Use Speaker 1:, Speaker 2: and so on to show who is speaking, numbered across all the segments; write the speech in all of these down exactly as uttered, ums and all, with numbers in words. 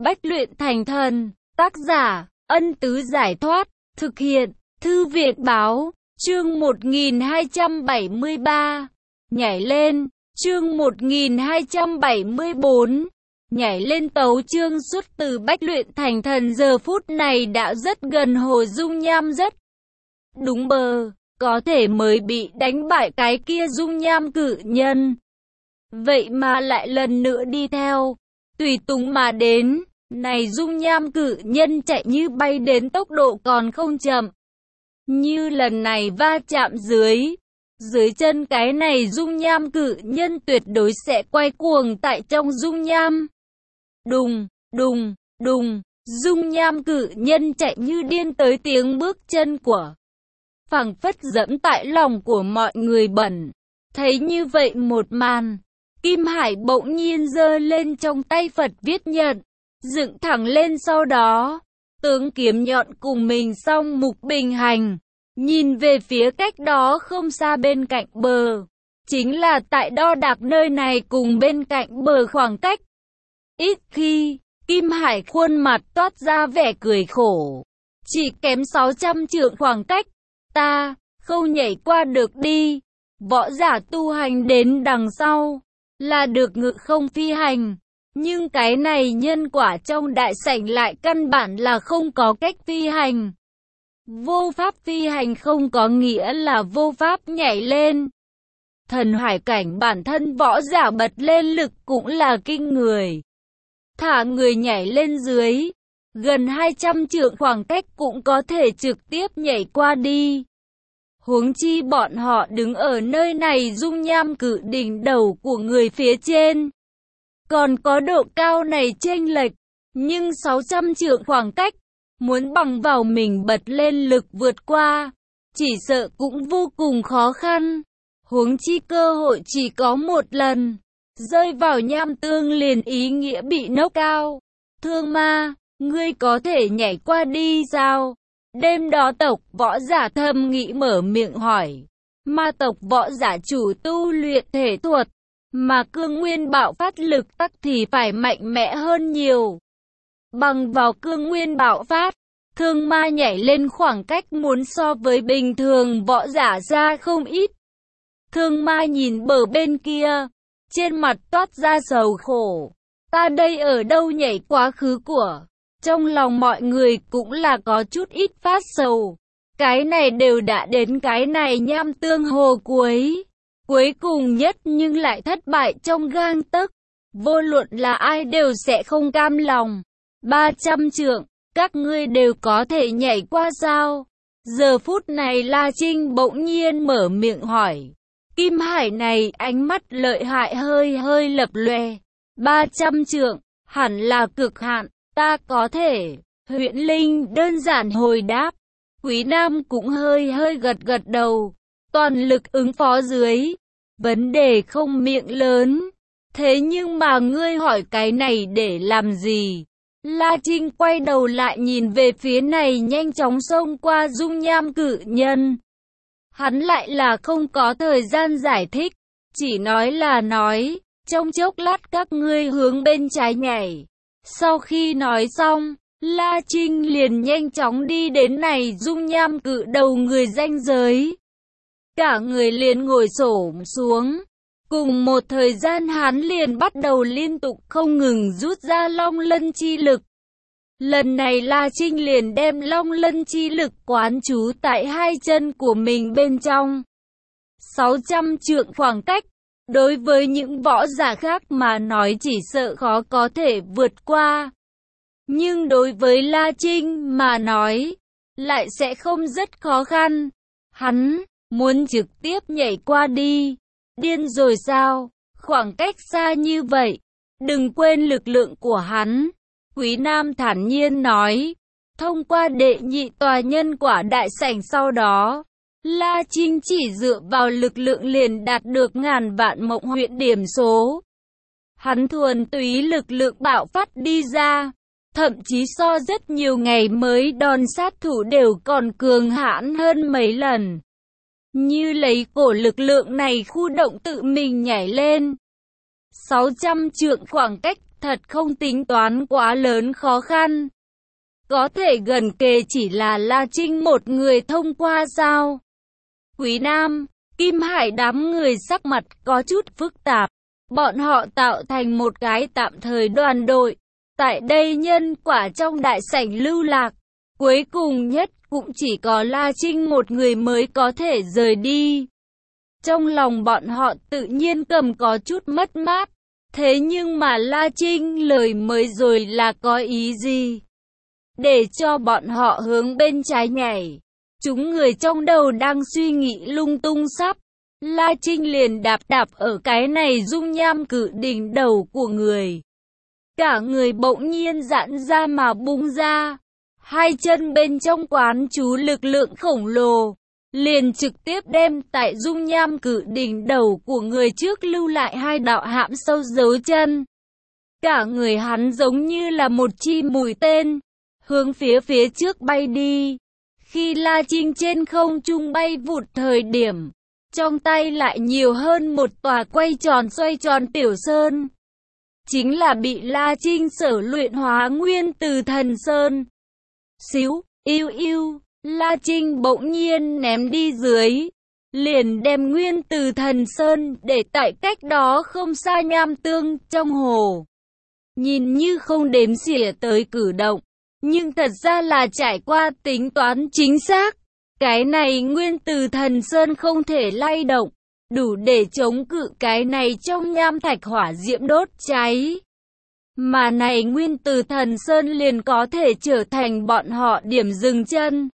Speaker 1: Bách luyện thành thần. Tác giả, Ân Tứ Giải Thoát. Thực hiện, Thư Viện Báo. Chương một nghìn hai trăm bảy mươi ba. Nhảy lên. Chương một nghìn hai trăm bảy mươi bốn. Nhảy lên. Tấu chương xuất từ Bách luyện thành thần. Giờ phút này đã rất gần Hồ Dung Nham, rất đúng bờ, có thể mới bị đánh bại cái kia dung nham cự nhân. Vậy mà lại lần nữa đi theo, tùy tùng mà đến. Này dung nham cự nhân chạy như bay, đến tốc độ còn không chậm. Như lần này va chạm dưới, dưới chân cái này dung nham cự nhân tuyệt đối sẽ quay cuồng tại trong dung nham. Đùng, đùng, đùng, dung nham cự nhân chạy như điên tới, tiếng bước chân của phảng phất dẫm tại lòng của mọi người bẩn. Thấy như vậy một màn, Kim Hải bỗng nhiên giơ lên trong tay Phật viết nhận, dựng thẳng lên, sau đó tướng kiếm nhọn cùng mình song mục bình hành, nhìn về phía cách đó không xa bên cạnh bờ, chính là tại đo đạc nơi này cùng bên cạnh bờ khoảng cách. Ít khi, Kim Hải khuôn mặt toát ra vẻ cười khổ, chỉ kém sáu trăm trượng khoảng cách, ta không nhảy qua được đi. Võ giả tu hành đến đằng sau là được ngự không phi hành, nhưng cái này nhân quả trong đại sảnh lại căn bản là không có cách phi hành. Vô pháp phi hành không có nghĩa là vô pháp nhảy lên. Thần hải cảnh bản thân võ giả bật lên lực cũng là kinh người. Thả người nhảy lên dưới, gần hai trăm trượng khoảng cách cũng có thể trực tiếp nhảy qua đi. Huống chi bọn họ đứng ở nơi này dung nham cự đỉnh đầu của người phía trên, còn có độ cao này chênh lệch, nhưng sáu trăm trượng khoảng cách, muốn bằng vào mình bật lên lực vượt qua, chỉ sợ cũng vô cùng khó khăn. Huống chi cơ hội chỉ có một lần, rơi vào nham tương liền ý nghĩa bị knock out. Thương ma, ngươi có thể nhảy qua đi sao? Đêm đó tộc võ giả thầm nghĩ mở miệng hỏi. Ma tộc võ giả chủ tu luyện thể thuật, mà cương nguyên bạo phát lực tắc thì phải mạnh mẽ hơn nhiều. Bằng vào cương nguyên bạo phát, thương ma nhảy lên khoảng cách muốn so với bình thường võ giả ra không ít. Thương ma nhìn bờ bên kia, trên mặt toát ra sầu khổ. Ta đây ở đâu nhảy quá khứ của? Trong lòng mọi người cũng là có chút ít phát sầu. Cái này đều đã đến cái này nham tương hồ cuối. Cuối cùng nhất nhưng lại thất bại trong gang tấc. Vô luận là ai đều sẽ không cam lòng. ba trăm trượng, các ngươi đều có thể nhảy qua sao? Giờ phút này La Trinh bỗng nhiên mở miệng hỏi. Kim Hải này ánh mắt lợi hại hơi hơi lập lòe. ba trăm trượng, hẳn là cực hạn. Ta có thể. Huyễn Linh đơn giản hồi đáp. Quý Nam cũng hơi hơi gật gật đầu. Toàn lực ứng phó dưới. Vấn đề không miệng lớn. Thế nhưng mà ngươi hỏi cái này để làm gì? La Trinh quay đầu lại nhìn về phía này, nhanh chóng xông qua dung nham cự nhân. Hắn lại là không có thời gian giải thích. Chỉ nói là nói. Trong chốc lát các ngươi hướng bên trái nhảy. Sau khi nói xong, La Trinh liền nhanh chóng đi đến này dung nham cự đầu người ranh giới. Cả người liền ngồi xổm xuống. Cùng một thời gian hắn liền bắt đầu liên tục không ngừng rút ra long lân chi lực. Lần này La Trinh liền đem long lân chi lực quán trú tại hai chân của mình bên trong. sáu trăm trượng khoảng cách. Đối với những võ giả khác mà nói chỉ sợ khó có thể vượt qua. Nhưng đối với La Trinh mà nói, lại sẽ không rất khó khăn. Hắn muốn trực tiếp nhảy qua đi. Điên rồi sao? Khoảng cách xa như vậy, đừng quên lực lượng của hắn. Quý Nam thản nhiên nói. Thông qua đệ nhị tòa nhân quả đại sảnh sau đó, La Trinh chỉ dựa vào lực lượng liền đạt được ngàn vạn mộng huyễn điểm số. Hắn thuần túy lực lượng bạo phát đi ra, thậm chí so rất nhiều ngày mới đòn sát thủ đều còn cường hãn hơn mấy lần. Như lấy cổ lực lượng này khu động tự mình nhảy lên. sáu trăm trượng khoảng cách, thật không tính toán quá lớn khó khăn. Có thể gần kề chỉ là La Trinh một người thông qua sao? Quý Nam, Kim Hải đám người sắc mặt có chút phức tạp. Bọn họ tạo thành một cái tạm thời đoàn đội. Tại đây nhân quả trong đại sảnh lưu lạc. Cuối cùng nhất cũng chỉ có La Trinh một người mới có thể rời đi. Trong lòng bọn họ tự nhiên cầm có chút mất mát. Thế nhưng mà La Trinh lời mới rồi là có ý gì? Để cho bọn họ hướng bên trái nhảy. Chúng người trong đầu đang suy nghĩ lung tung sắp. La Trinh liền đạp đạp ở cái này dung nham cự đỉnh đầu của người. Cả người bỗng nhiên giãn ra mà bung ra. Hai chân bên trong quán chú lực lượng khổng lồ. Liền trực tiếp đem tại dung nham cự đỉnh đầu của người trước lưu lại hai đạo hãm sâu dấu chân. Cả người hắn giống như là một chi mũi tên. Hướng phía phía trước bay đi. Khi La Trinh trên không trung bay vụt thời điểm. Trong tay lại nhiều hơn một tòa quay tròn xoay tròn tiểu sơn. Chính là bị La Trinh sở luyện hóa nguyên từ thần sơn. Xíu, yêu yêu, La Trinh bỗng nhiên ném đi dưới. Liền đem nguyên từ thần sơn để tại cách đó không xa nham tương trong hồ. Nhìn như không đếm xỉa tới cử động. Nhưng thật ra là trải qua tính toán chính xác. Cái này nguyên từ thần sơn không thể lay động, đủ để chống cự cái này trong nham thạch hỏa diễm đốt cháy. Mà này nguyên từ thần sơn liền có thể trở thành bọn họ điểm dừng chân.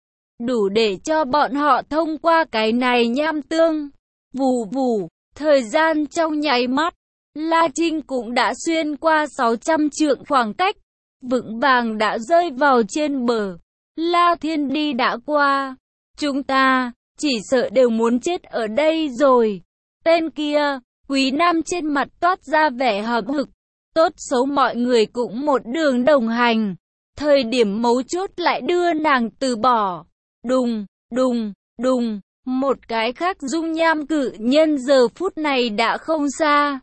Speaker 1: Đủ để cho bọn họ thông qua cái này nham tương. Vù vù, thời gian trong nháy mắt, La Trinh cũng đã xuyên qua sáu trăm trượng khoảng cách. Vững vàng đã rơi vào trên bờ. La Thiên Đi đã qua. Chúng ta, chỉ sợ đều muốn chết ở đây rồi. Tên kia, Quý Nam trên mặt toát ra vẻ hậm hực. Tốt xấu mọi người cũng một đường đồng hành. Thời điểm mấu chốt lại đưa nàng từ bỏ. Đùng, đùng, đùng. Một cái khác dung nham cự nhân giờ phút này đã không xa.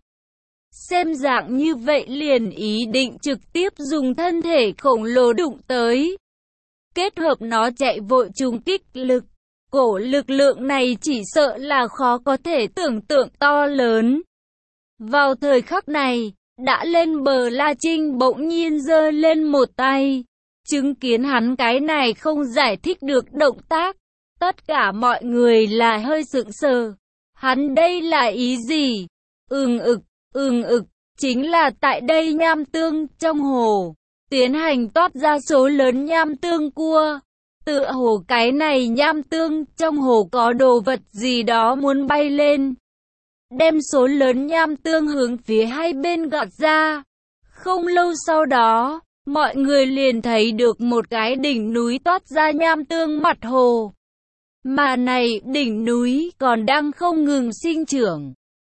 Speaker 1: Xem dạng như vậy liền ý định trực tiếp dùng thân thể khổng lồ đụng tới. Kết hợp nó chạy vội trùng kích lực. Cổ lực lượng này chỉ sợ là khó có thể tưởng tượng to lớn. Vào thời khắc này, đã lên bờ La Trinh bỗng nhiên giơ lên một tay. Chứng kiến hắn cái này không giải thích được động tác. Tất cả mọi người là hơi sững sờ. Hắn đây là ý gì? Ừm ực, ừm ực, chính là tại đây nham tương trong hồ. Tiến hành toát ra số lớn nham tương cua. Tựa hồ cái này nham tương trong hồ có đồ vật gì đó muốn bay lên. Đem số lớn nham tương hướng phía hai bên gọt ra. Không lâu sau đó, mọi người liền thấy được một cái đỉnh núi toát ra nham tương mặt hồ. Mà này đỉnh núi còn đang không ngừng sinh trưởng.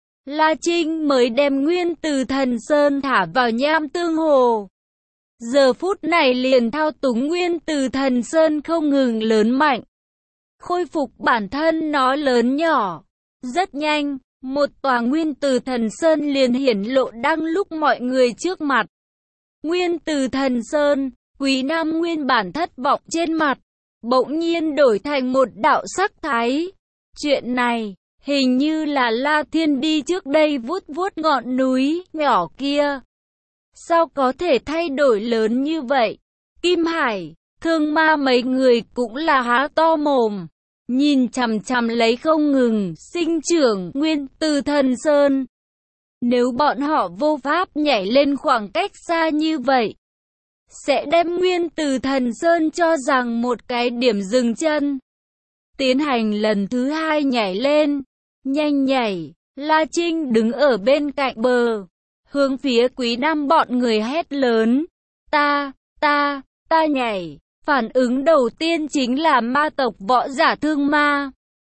Speaker 1: La Trinh mới đem nguyên từ thần sơn thả vào nham tương hồ. Giờ phút này liền thao túng nguyên từ thần sơn không ngừng lớn mạnh. Khôi phục bản thân nó lớn nhỏ. Rất nhanh, một tòa nguyên từ thần sơn liền hiển lộ đang lúc mọi người trước mặt. Nguyên từ thần sơn, Quý Nam nguyên bản thất vọng trên mặt. Bỗng nhiên đổi thành một đạo sắc thái. Chuyện này, hình như là La Thiên Đi trước đây vuốt vuốt ngọn núi nhỏ kia. Sao có thể thay đổi lớn như vậy? Kim Hải, Thương Ma mấy người cũng là há to mồm. Nhìn chằm chằm lấy không ngừng, sinh trưởng nguyên từ thần sơn. Nếu bọn họ vô pháp nhảy lên khoảng cách xa như vậy, sẽ đem nguyên từ thần sơn cho rằng một cái điểm dừng chân. Tiến hành lần thứ hai nhảy lên, nhanh nhảy, La Trinh đứng ở bên cạnh bờ, hướng phía Quý Nam bọn người hét lớn, ta, ta, ta nhảy. Phản ứng đầu tiên chính là ma tộc võ giả Thương Ma.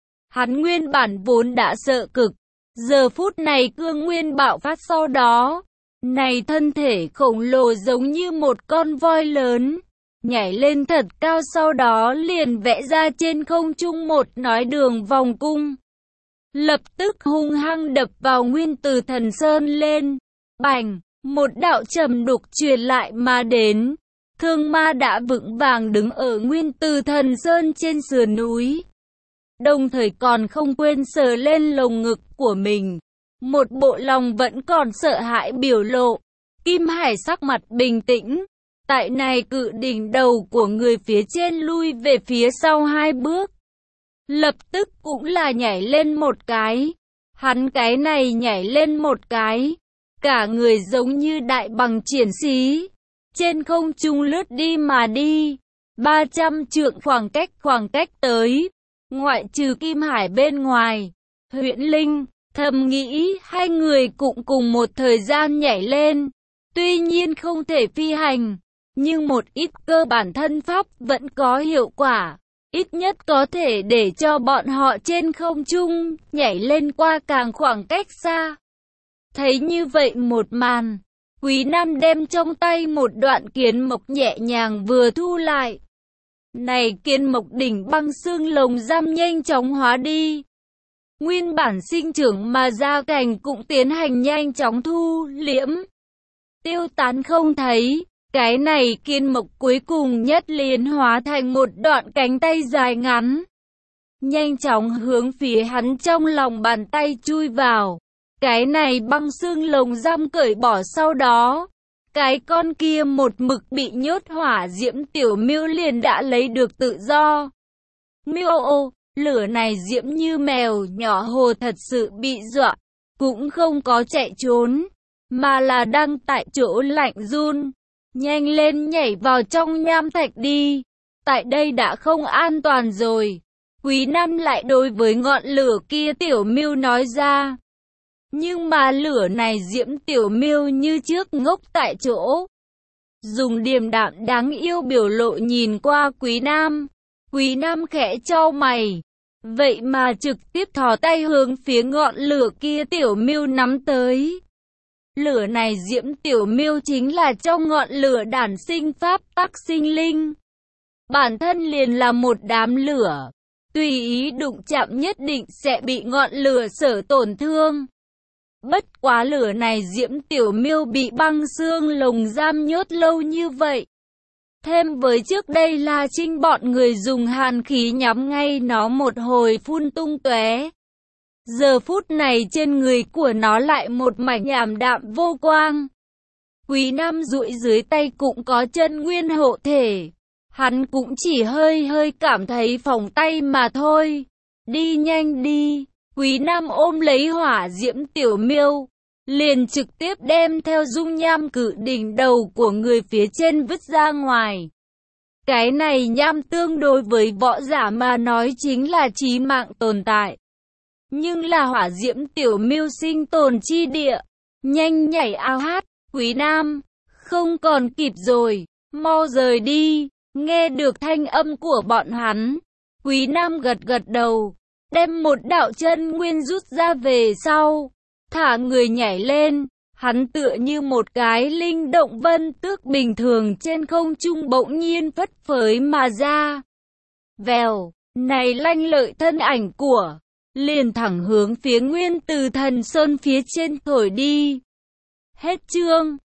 Speaker 1: Hắn nguyên bản vốn đã sợ cực, giờ phút này cương nguyên bạo phát sau đó. Này thân thể khổng lồ giống như một con voi lớn, nhảy lên thật cao sau đó liền vẽ ra trên không trung một nói đường vòng cung. Lập tức hung hăng đập vào nguyên từ thần sơn lên, bành, một đạo trầm đục truyền lại mà đến. Thương ma đã vững vàng đứng ở Nguyên Từ Thần Sơn trên sườn núi, đồng thời còn không quên sờ lên lồng ngực của mình, một bộ lòng vẫn còn sợ hãi biểu lộ. Kim Hải sắc mặt bình tĩnh, tại này cự đỉnh đầu của người phía trên lui về phía sau hai bước, lập tức cũng là nhảy lên một cái. Hắn cái này nhảy lên một cái, cả người giống như đại bằng triển sĩ, trên không trung lướt đi mà đi. ba trăm trượng khoảng cách khoảng cách tới, ngoại trừ Kim Hải bên ngoài, Huyễn Linh thầm nghĩ hai người cũng cùng một thời gian nhảy lên. Tuy nhiên không thể phi hành, nhưng một ít cơ bản thân pháp vẫn có hiệu quả. Ít nhất có thể để cho bọn họ trên không trung nhảy lên qua càng khoảng cách xa. Thấy như vậy một màn, Quý Nam đem trong tay một đoạn kiến mộc nhẹ nhàng vừa thu lại. Này kiến mộc đỉnh băng xương lồng giam nhanh chóng hóa đi. Nguyên bản sinh trưởng mà ra cành cũng tiến hành nhanh chóng thu liễm, tiêu tán không thấy. Cái này kiên mộc cuối cùng nhất liền hóa thành một đoạn cánh tay dài ngắn, nhanh chóng hướng phía hắn trong lòng bàn tay chui vào. Cái này băng xương lồng giam cởi bỏ sau đó, cái con kia một mực bị nhốt hỏa diễm tiểu miêu liền đã lấy được tự do. Miêu ô, lửa này diễm như mèo nhỏ hồ thật sự bị dọa, cũng không có chạy trốn, mà là đang tại chỗ lạnh run. Nhanh lên nhảy vào trong nham thạch đi, tại đây đã không an toàn rồi. Quý Nam lại đối với ngọn lửa kia tiểu miêu nói ra. Nhưng mà lửa này diễm tiểu miêu như trước ngốc tại chỗ, dùng điềm đạm đáng yêu biểu lộ nhìn qua Quý Nam. Quý Nam khẽ chau mày, vậy mà trực tiếp thò tay hướng phía ngọn lửa kia tiểu miêu nắm tới. Lửa này diễm tiểu miêu chính là trong ngọn lửa đản sinh pháp tắc sinh linh, bản thân liền là một đám lửa, tùy ý đụng chạm nhất định sẽ bị ngọn lửa sở tổn thương. Bất quá lửa này diễm tiểu miêu bị băng xương lồng giam nhốt lâu như vậy, thêm với trước đây La Trinh bọn người dùng hàn khí nhắm ngay nó một hồi phun tung tóe. Giờ phút này trên người của nó lại một mảnh ảm đạm vô quang. Quý Nam duỗi dưới tay cũng có chân nguyên hộ thể, hắn cũng chỉ hơi hơi cảm thấy phồng tay mà thôi. Đi nhanh đi. Quý Nam ôm lấy hỏa diễm tiểu miêu, liền trực tiếp đem theo dung nham cự đỉnh đầu của người phía trên vứt ra ngoài. Cái này nham tương đối với võ giả mà nói chính là chí mạng tồn tại, nhưng là hỏa diễm tiểu miêu sinh tồn chi địa. Nhanh nhảy ao hát, Quý Nam, không còn kịp rồi, mau rời đi. Nghe được thanh âm của bọn hắn, Quý Nam gật gật đầu, đem một đạo chân nguyên rút ra về sau, thả người nhảy lên. Hắn tựa như một cái linh động vân tước bình thường trên không trung bỗng nhiên phất phới mà ra. Vèo, này lanh lợi thân ảnh của, liền thẳng hướng phía Nguyên Từ Thần Sơn phía trên thổi đi. Hết chương.